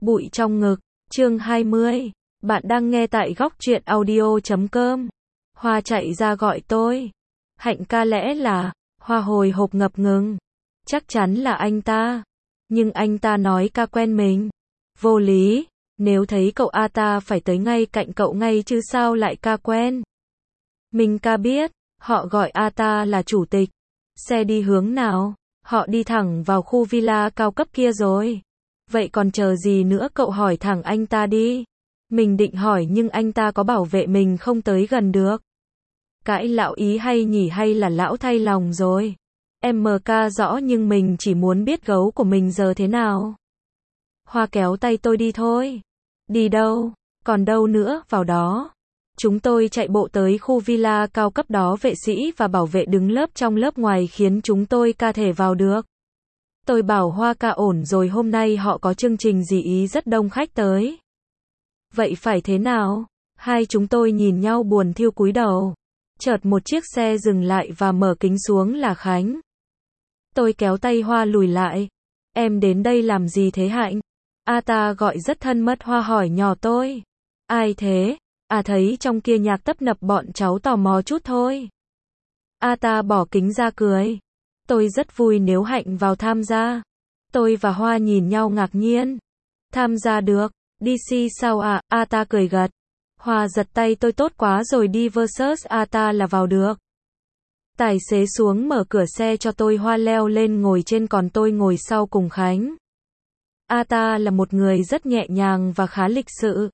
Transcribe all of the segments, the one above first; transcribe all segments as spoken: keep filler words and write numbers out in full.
Bụi trong ngực, chương hai mươi. Bạn đang nghe tại góc truyện audio chấm com. Hoa chạy ra gọi tôi. Hạnh ca lẽ là, Hoa hồi hộp ngập ngừng. Chắc chắn là anh ta. Nhưng anh ta nói ca quen mình. Vô lý, nếu thấy cậu A ta phải tới ngay cạnh cậu ngay chứ sao lại ca quen. Mình ca biết, họ gọi A ta là chủ tịch. Xe đi hướng nào? Họ đi thẳng vào khu villa cao cấp kia rồi. Vậy còn chờ gì nữa, cậu hỏi thẳng anh ta đi. Mình định hỏi nhưng anh ta có bảo vệ mình không tới gần được. Cãi lão ý hay nhỉ, hay là lão thay lòng rồi. Em mờ ca rõ nhưng mình chỉ muốn biết gấu của mình giờ thế nào. Hoa kéo tay tôi đi thôi. Đi đâu? Còn đâu nữa, vào đó. Chúng tôi chạy bộ tới khu villa cao cấp đó, vệ sĩ và bảo vệ đứng lớp trong lớp ngoài khiến chúng tôi ca thể vào được. Tôi bảo Hoa ca ổn rồi, hôm nay họ có chương trình gì ý, rất đông khách tới. Vậy phải thế nào? Hai chúng tôi nhìn nhau buồn thiu cúi đầu. Chợt một chiếc xe dừng lại và mở kính xuống là Khánh. Tôi kéo tay Hoa lùi lại. Em đến đây làm gì thế Hạnh? A ta gọi rất thân mật. Hoa hỏi nhỏ tôi. Ai thế? À thấy trong kia nhạc tấp nập, bọn cháu tò mò chút thôi. A ta bỏ kính ra cười. Tôi rất vui nếu Hạnh vào tham gia. Tôi và Hoa nhìn nhau ngạc nhiên. Tham gia được? đê xê sao à? A ta cười gật. Hoa giật tay tôi, tốt quá rồi, đi versus A ta là vào được. Tài xế xuống mở cửa xe cho tôi, Hoa leo lên ngồi trên còn tôi ngồi sau cùng Khánh. A ta là một người rất nhẹ nhàng và khá lịch sự.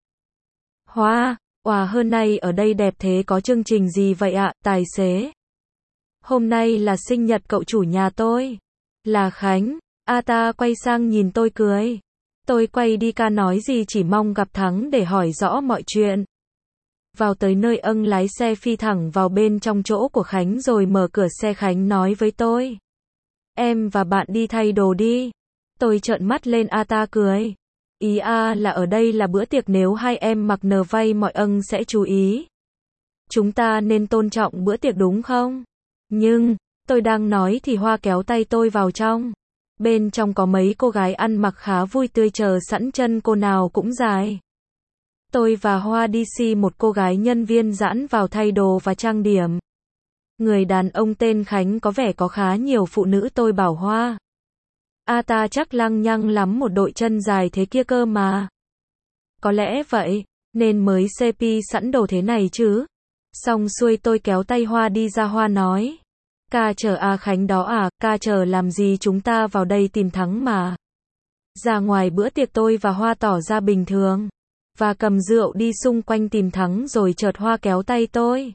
Hoa, wow, hơn nay ở đây đẹp thế, có chương trình gì vậy ạ? Tài xế. Hôm nay là sinh nhật cậu chủ nhà tôi. Là Khánh. A ta quay sang nhìn tôi cười. Tôi quay đi, ca nói gì, chỉ mong gặp Thắng để hỏi rõ mọi chuyện. Vào tới nơi, âng lái xe phi thẳng vào bên trong chỗ của Khánh rồi mở cửa xe. Khánh nói với tôi. Em và bạn đi thay đồ đi. Tôi trợn mắt lên. A ta cười. Ý A là ở đây là bữa tiệc, nếu hai em mặc nờ vay mọi âng sẽ chú ý. Chúng ta nên tôn trọng bữa tiệc đúng không? Nhưng, tôi đang nói thì Hoa kéo tay tôi vào trong. Bên trong có mấy cô gái ăn mặc khá vui tươi chờ sẵn, chân cô nào cũng dài. Tôi và Hoa đi xi một cô gái nhân viên giãn vào thay đồ và trang điểm. Người đàn ông tên Khánh có vẻ có khá nhiều phụ nữ. Tôi bảo Hoa. A ta chắc lăng nhăng lắm, một đội chân dài thế kia cơ mà. Có lẽ vậy, nên mới xê pê sẵn đồ thế này chứ. Xong xuôi tôi kéo tay Hoa đi ra. Hoa nói. Ca chờ A Khánh đó à? Ca chờ làm gì, chúng ta vào đây tìm Thắng mà. Ra ngoài bữa tiệc, tôi và Hoa tỏ ra bình thường. Và cầm rượu đi xung quanh tìm Thắng rồi chợt Hoa kéo tay tôi.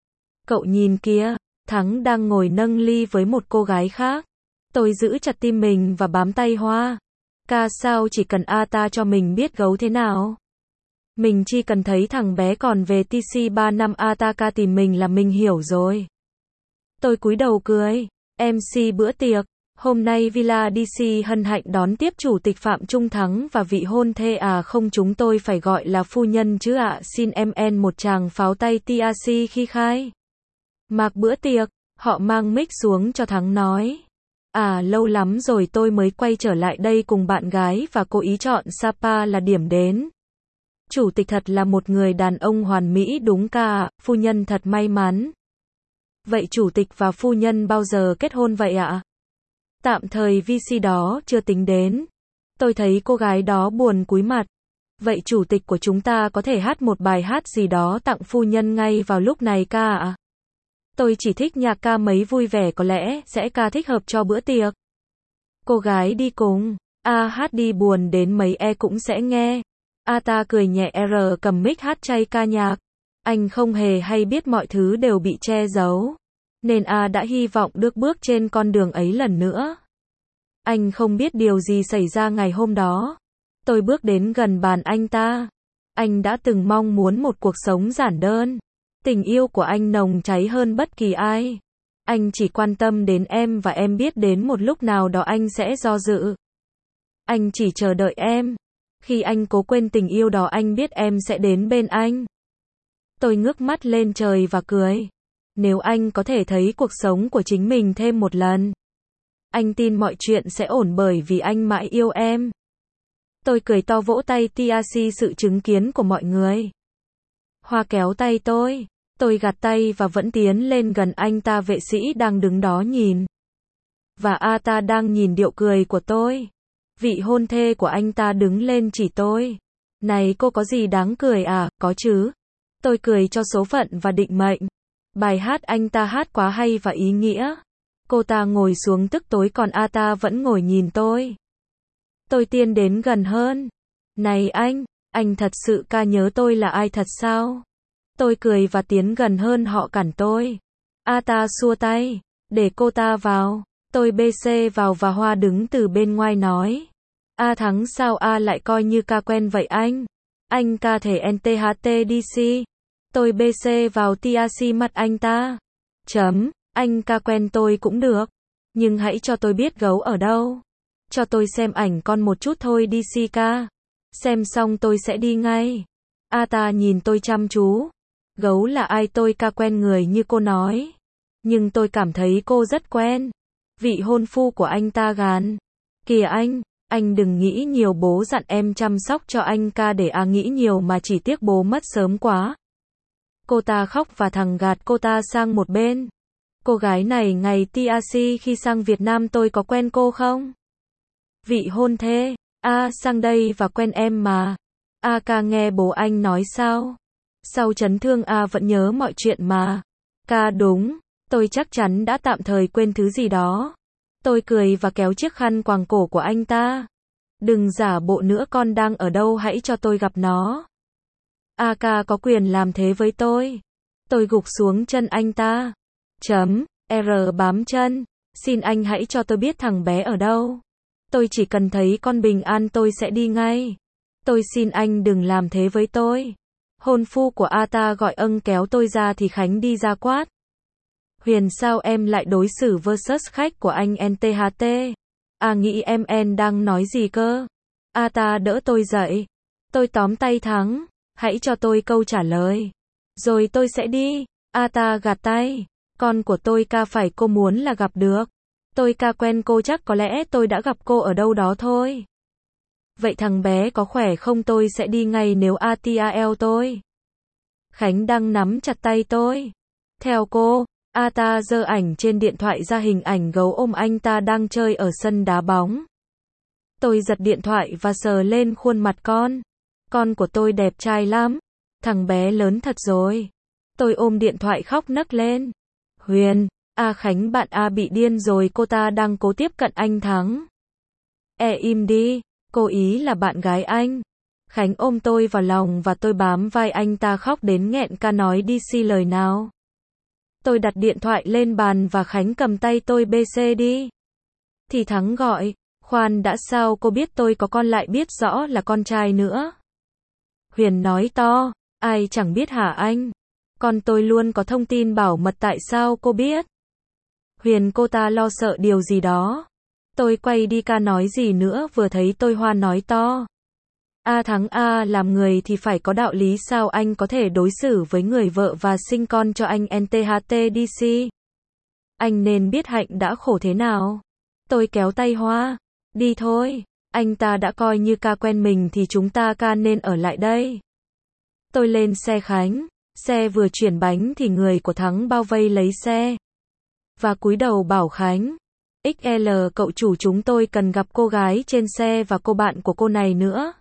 Cậu nhìn kìa, Thắng đang ngồi nâng ly với một cô gái khác. Tôi giữ chặt tim mình và bám tay Hoa. Ca sao, chỉ cần A ta cho mình biết gấu thế nào. Mình chỉ cần thấy thằng bé còn về tê xê ba năm A ta ca tìm mình là mình hiểu rồi. Tôi cúi đầu cười. em xê bữa tiệc. Hôm nay Villa đê xê hân hạnh đón tiếp Chủ tịch Phạm Trung Thắng và vị hôn thê. À không, chúng tôi phải gọi là phu nhân chứ ạ. À. Xin em en một tràng pháo tay tê a xê khi khai mạc bữa tiệc. Họ mang mic xuống cho Thắng nói. À lâu lắm rồi tôi mới quay trở lại đây cùng bạn gái và cố ý chọn Sapa là điểm đến. Chủ tịch thật là một người đàn ông hoàn mỹ đúng ca ạ. Phu nhân thật may mắn. Vậy chủ tịch và phu nhân bao giờ kết hôn vậy ạ? Tạm thời vê xê đó chưa tính đến. Tôi thấy cô gái đó buồn cúi mặt. Vậy chủ tịch của chúng ta có thể hát một bài hát gì đó tặng phu nhân ngay vào lúc này ca ạ? Tôi chỉ thích nhạc ca mấy vui vẻ, có lẽ sẽ ca thích hợp cho bữa tiệc. Cô gái đi cùng. A hát đi, buồn đến mấy e cũng sẽ nghe. A ta cười nhẹ, R cầm mic hát chay ca nhạc. Anh không hề hay biết mọi thứ đều bị che giấu. Nên A đã hy vọng được bước trên con đường ấy lần nữa. Anh không biết điều gì xảy ra ngày hôm đó. Tôi bước đến gần bàn anh ta. Anh đã từng mong muốn một cuộc sống giản đơn. Tình yêu của anh nồng cháy hơn bất kỳ ai. Anh chỉ quan tâm đến em và em biết đến một lúc nào đó anh sẽ do dự. Anh chỉ chờ đợi em. Khi anh cố quên tình yêu đó, anh biết em sẽ đến bên anh. Tôi ngước mắt lên trời và cười. Nếu anh có thể thấy cuộc sống của chính mình thêm một lần, anh tin mọi chuyện sẽ ổn bởi vì anh mãi yêu em. Tôi cười to vỗ tay tê a xê sự chứng kiến của mọi người. Hoa kéo tay tôi. Tôi gạt tay và vẫn tiến lên gần anh ta vệ sĩ đang đứng đó nhìn. Và a ta đang nhìn điệu cười của tôi. Vị hôn thê của anh ta đứng lên chỉ tôi. Này cô có gì đáng cười à, có chứ. Tôi cười cho số phận và định mệnh. Bài hát anh ta hát quá hay và ý nghĩa. Cô ta ngồi xuống tức tối còn a ta vẫn ngồi nhìn tôi. Tôi tiến đến gần hơn. Này anh, anh thật sự ca nhớ tôi là ai thật sao? Tôi cười và tiến gần hơn họ cản tôi. A ta xua tay. Để cô ta vào. Tôi bê xê vào và Hoa đứng từ bên ngoài nói. A Thắng sao A lại coi như ca quen vậy anh? Anh ca thể en tê hát tê đê xê. Tôi bê xê vào tê a xê mặt anh ta. Chấm, anh ca quen tôi cũng được. Nhưng hãy cho tôi biết gấu ở đâu. Cho tôi xem ảnh con một chút thôi đi xê ca. Xem xong tôi sẽ đi ngay. A ta nhìn tôi chăm chú. Gấu là ai tôi ca quen người như cô nói. Nhưng tôi cảm thấy cô rất quen. Vị hôn phu của anh ta gàn. Kìa anh, anh đừng nghĩ nhiều bố dặn em chăm sóc cho anh ca để A nghĩ nhiều mà chỉ tiếc bố mất sớm quá. Cô ta khóc và thằng gạt cô ta sang một bên. Cô gái này ngày tê a xê khi sang Việt Nam tôi có quen cô không? Vị hôn thê, A sang đây và quen em mà. A ca nghe bố anh nói sao? Sau chấn thương A vẫn nhớ mọi chuyện mà. Ca đúng, tôi chắc chắn đã tạm thời quên thứ gì đó. Tôi cười và kéo chiếc khăn quàng cổ của anh ta. Đừng giả bộ nữa con đang ở đâu hãy cho tôi gặp nó. A ca có quyền làm thế với tôi. Tôi gục xuống chân anh ta. Chấm, R bám chân. Xin anh hãy cho tôi biết thằng bé ở đâu. Tôi chỉ cần thấy con bình an tôi sẽ đi ngay. Tôi xin anh đừng làm thế với tôi. Hôn phu của A ta gọi âng kéo tôi ra thì Khánh đi ra quát. Huyền sao em lại đối xử versus khách của anh en tê hát tê? A nghĩ em en đang nói gì cơ? A ta đỡ tôi dậy. Tôi tóm tay Thắng. Hãy cho tôi câu trả lời. Rồi tôi sẽ đi. A ta gạt tay. Con của tôi ca phải cô muốn là gặp được. Tôi ca quen cô chắc có lẽ tôi đã gặp cô ở đâu đó thôi. Vậy thằng bé có khỏe không tôi sẽ đi ngay nếu A tê a lờ tôi. Khánh đang nắm chặt tay tôi. Theo cô, A ta giơ ảnh trên điện thoại ra hình ảnh gấu ôm anh ta đang chơi ở sân đá bóng. Tôi giật điện thoại và sờ lên khuôn mặt con. Con của tôi đẹp trai lắm. Thằng bé lớn thật rồi. Tôi ôm điện thoại khóc nấc lên. Huyền, A Khánh bạn A bị điên rồi cô ta đang cố tiếp cận anh Thắng. E im đi, cô ý là bạn gái anh. Khánh ôm tôi vào lòng và tôi bám vai anh ta khóc đến nghẹn ca nói đi xi lời nào. Tôi đặt điện thoại lên bàn và Khánh cầm tay tôi bê xê đi. Thì Thắng gọi, khoan đã sao cô biết tôi có con lại biết rõ là con trai nữa. Huyền nói to, ai chẳng biết hả anh? Con tôi luôn có thông tin bảo mật tại sao cô biết? Huyền cô ta lo sợ điều gì đó. Tôi quay đi ca nói gì nữa vừa thấy tôi Hoa nói to. A Thắng A làm người thì phải có đạo lý sao anh có thể đối xử với người vợ và sinh con cho anh en tê hát tê đê xê. Anh nên biết Hạnh đã khổ thế nào. Tôi kéo tay Hoa. Đi thôi, anh ta đã coi như ca quen mình thì chúng ta ca nên ở lại đây. Tôi lên xe Khánh. Xe vừa chuyển bánh thì người của Thắng bao vây lấy xe. Và cúi đầu bảo Khánh. ích lờ cậu chủ chúng tôi cần gặp cô gái trên xe và cô bạn của cô này nữa.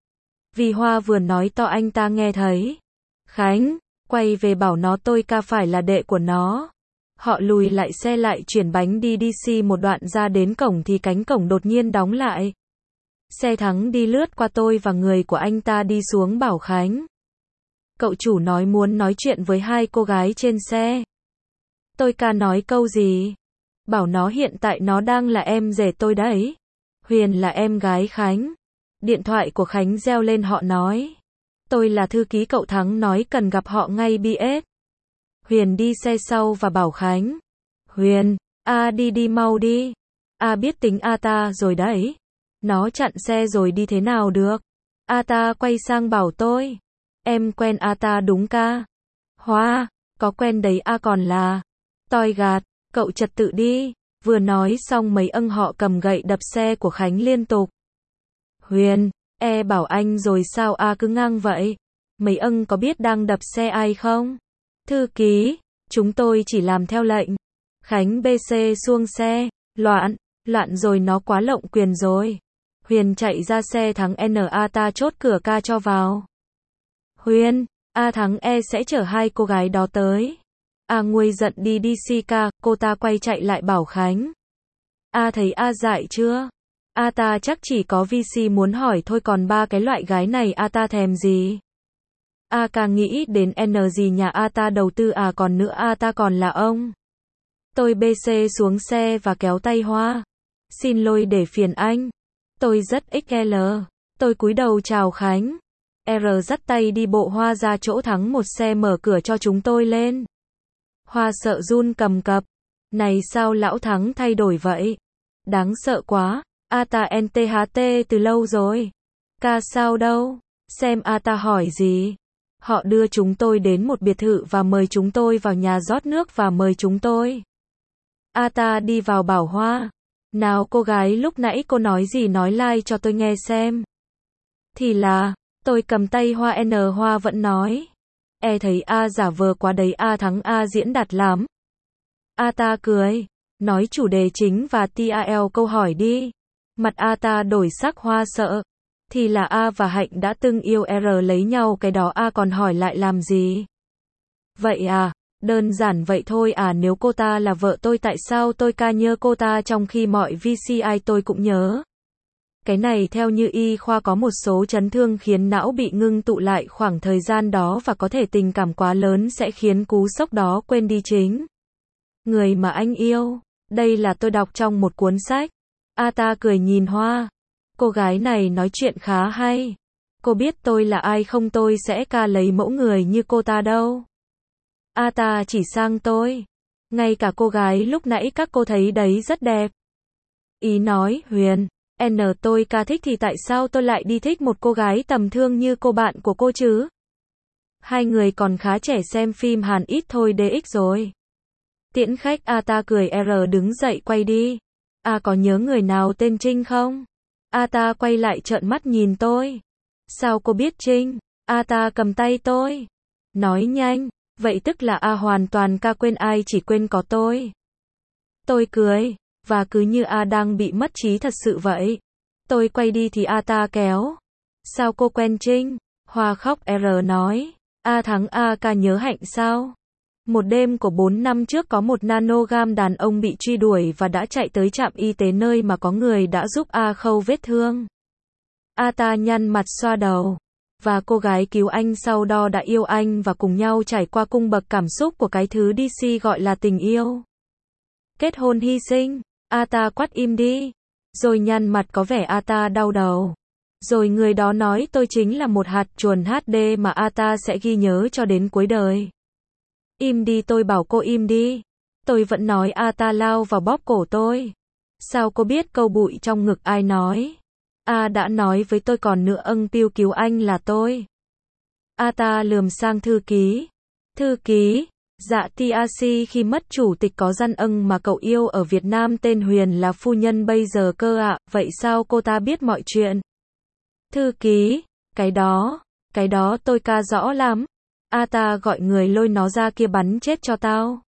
Vì Hoa vừa nói to anh ta nghe thấy. Khánh, quay về bảo nó tôi ca phải là đệ của nó. Họ lùi lại xe lại chuyển bánh đi đê xê một đoạn ra đến cổng thì cánh cổng đột nhiên đóng lại. Xe Thắng đi lướt qua tôi và người của anh ta đi xuống bảo Khánh. Cậu chủ nói muốn nói chuyện với hai cô gái trên xe. Tôi ca nói câu gì? Bảo nó hiện tại nó đang là em rể tôi đấy. Huyền là em gái Khánh. Điện thoại của Khánh reo lên họ nói. Tôi là thư ký cậu Thắng nói cần gặp họ ngay bê ét. Huyền đi xe sau và bảo Khánh. Huyền, A đi đi mau đi. A biết tính A ta rồi đấy. Nó chặn xe rồi đi thế nào được. A ta quay sang bảo tôi. Em quen A ta đúng ca. Hoa, có quen đấy A còn là. Toi gạt, cậu trật tự đi. Vừa nói xong mấy âng họ cầm gậy đập xe của Khánh liên tục. Huyền, E bảo anh rồi sao A cứ ngang vậy? Mấy ân có biết đang đập xe ai không? Thư ký, chúng tôi chỉ làm theo lệnh. Khánh bê xê xuông xe, loạn, loạn rồi nó quá lộng quyền rồi. Huyền chạy ra xe thắng N A ta chốt cửa ca cho vào. Huyền, A thắng E sẽ chở hai cô gái đó tới. A nguôi giận đi đi xê ca, cô ta quay chạy lại bảo Khánh. A thấy A dại chưa? A ta chắc chỉ có vê xê muốn hỏi thôi còn ba cái loại gái này A ta thèm gì? A càng nghĩ đến N gì nhà A ta đầu tư à còn nữa A ta còn là ông. Tôi bê xê xuống xe và kéo tay Hoa. Xin lỗi để phiền anh. Tôi rất ích lờ. Tôi cúi đầu chào Khánh. R dắt tay đi bộ Hoa ra chỗ thắng một xe mở cửa cho chúng tôi lên. Hoa sợ run cầm cập. Này sao lão Thắng thay đổi vậy? Đáng sợ quá. A ta en tê hát tê từ lâu rồi. Ca sao đâu? Xem A ta hỏi gì? Họ đưa chúng tôi đến một biệt thự và mời chúng tôi vào nhà rót nước và mời chúng tôi. A ta đi vào bảo Hoa. Nào cô gái lúc nãy cô nói gì nói like cho tôi nghe xem. Thì là, tôi cầm tay Hoa N Hoa vẫn nói. E thấy A giả vờ quá đấy A thắng A diễn đạt lắm. A ta cười. Nói chủ đề chính và tê a lờ câu hỏi đi. Mặt A ta đổi sắc Hoa sợ. Thì là A và Hạnh đã từng yêu R lấy nhau cái đó A còn hỏi lại làm gì? Vậy à, đơn giản vậy thôi à nếu cô ta là vợ tôi tại sao tôi ca nhớ cô ta trong khi mọi vê xê i tôi cũng nhớ. Cái này theo như y khoa có một số chấn thương khiến não bị ngưng tụ lại khoảng thời gian đó và có thể tình cảm quá lớn sẽ khiến cú sốc đó quên đi chính người mà anh yêu. Đây là tôi đọc trong một cuốn sách. A ta cười nhìn Hoa. Cô gái này nói chuyện khá hay. Cô biết tôi là ai không tôi sẽ ca lấy mẫu người như cô ta đâu. A ta chỉ sang tôi. Ngay cả cô gái lúc nãy các cô thấy đấy rất đẹp. Ý nói, Huyền, N tôi ca thích thì tại sao tôi lại đi thích một cô gái tầm thương như cô bạn của cô chứ? Hai người còn khá trẻ xem phim Hàn ít thôi đê ích rồi. Tiễn khách A ta cười R đứng dậy quay đi. A có nhớ người nào tên Trinh không? A ta quay lại trợn mắt nhìn tôi. Sao cô biết Trinh? A ta cầm tay tôi. Nói nhanh, vậy tức là A hoàn toàn ca quên ai chỉ quên có tôi. Tôi cười, và cứ như A đang bị mất trí thật sự vậy. Tôi quay đi thì A ta kéo. Sao cô quen Trinh? Hoa khóc R nói. A thắng A ca nhớ Hạnh sao? Một đêm của bốn năm trước có một nanogam đàn ông bị truy đuổi và đã chạy tới trạm y tế nơi mà có người đã giúp A khâu vết thương. A ta nhăn mặt xoa đầu. Và cô gái cứu anh sau đó đã yêu anh và cùng nhau trải qua cung bậc cảm xúc của cái thứ đê xê gọi là tình yêu. Kết hôn hy sinh. A ta quát im đi. Rồi nhăn mặt có vẻ A ta đau đầu. Rồi người đó nói tôi chính là một hạt chuồn hát đê mà A ta sẽ ghi nhớ cho đến cuối đời. Im đi tôi bảo cô im đi. Tôi vẫn nói A ta lao vào bóp cổ tôi. Sao cô biết câu bụi trong ngực ai nói? A đã nói với tôi còn nữa ân piu cứu anh là tôi. A ta lườm sang thư ký. Thư ký, dạ tê a xê khi mất chủ tịch có gian ân mà cậu yêu ở Việt Nam tên Huyền là phu nhân bây giờ cơ ạ, à, vậy sao cô ta biết mọi chuyện? Thư ký, cái đó, cái đó tôi ca rõ lắm. A ta gọi người lôi nó ra kia bắn chết cho tao.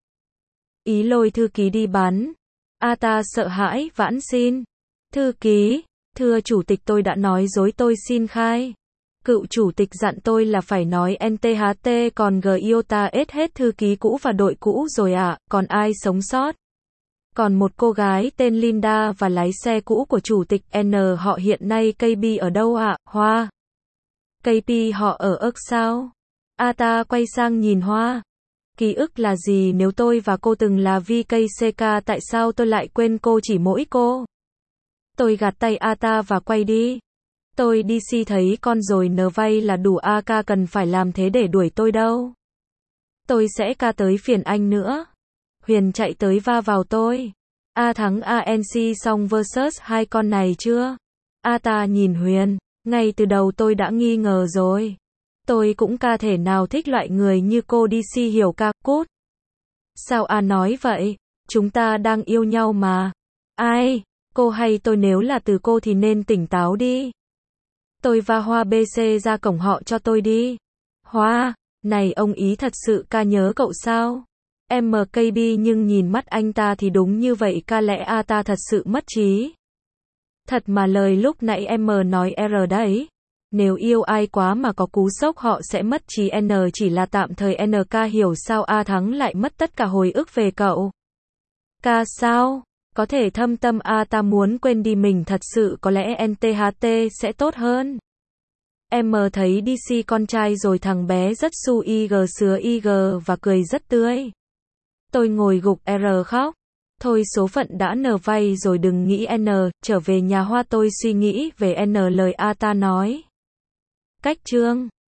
Ý lôi thư ký đi bắn. A ta sợ hãi, vãn xin. Thư ký, thưa chủ tịch tôi đã nói dối tôi xin khai. Cựu chủ tịch dặn tôi là phải nói en tê hát tê còn G I O T A S hết thư ký cũ và đội cũ rồi ạ, à, còn ai sống sót? Còn một cô gái tên Linda và lái xe cũ của chủ tịch N họ hiện nay ca pê ở đâu ạ? À? Hoa. ca pê họ ở ức sao? A ta quay sang nhìn Hoa. Ký ức là gì nếu tôi và cô từng là vê ca xê ca tại sao tôi lại quên cô chỉ mỗi cô? Tôi gạt tay A ta và quay đi. Tôi đê xê thấy con rồi nờ vay là đủ A ca cần phải làm thế để đuổi tôi đâu. Tôi sẽ ca tới phiền anh nữa. Huyền chạy tới va vào tôi. A thắng a en xê xong versus hai con này chưa? A ta nhìn Huyền. Ngay từ đầu tôi đã nghi ngờ rồi. Tôi cũng ca thể nào thích loại người như cô đê xê hiểu ca cút. Sao A nói vậy? Chúng ta đang yêu nhau mà. Ai? Cô hay tôi nếu là từ cô thì nên tỉnh táo đi. Tôi và Hoa bê xê ra cổng họ cho tôi đi. Hoa, này ông ý thật sự ca nhớ cậu sao? em ca bê nhưng nhìn mắt anh ta thì đúng như vậy, ca lẽ a ta thật sự mất trí. Thật mà lời lúc nãy em nói R đấy. Nếu yêu ai quá mà có cú sốc họ sẽ mất trí. N chỉ là tạm thời. en ca hiểu sao A Thắng lại mất tất cả hồi ức về cậu. Ca sao? Có thể thâm tâm A ta muốn quên đi mình thật sự, có lẽ en tê hát tê sẽ tốt hơn. Em thấy đê xê con trai rồi, thằng bé rất su ig sứa ig và cười rất tươi. Tôi ngồi gục R khóc. Thôi số phận đã nở vay rồi, đừng nghĩ N, trở về nhà Hoa tôi suy nghĩ về N lời A ta nói. Cách chương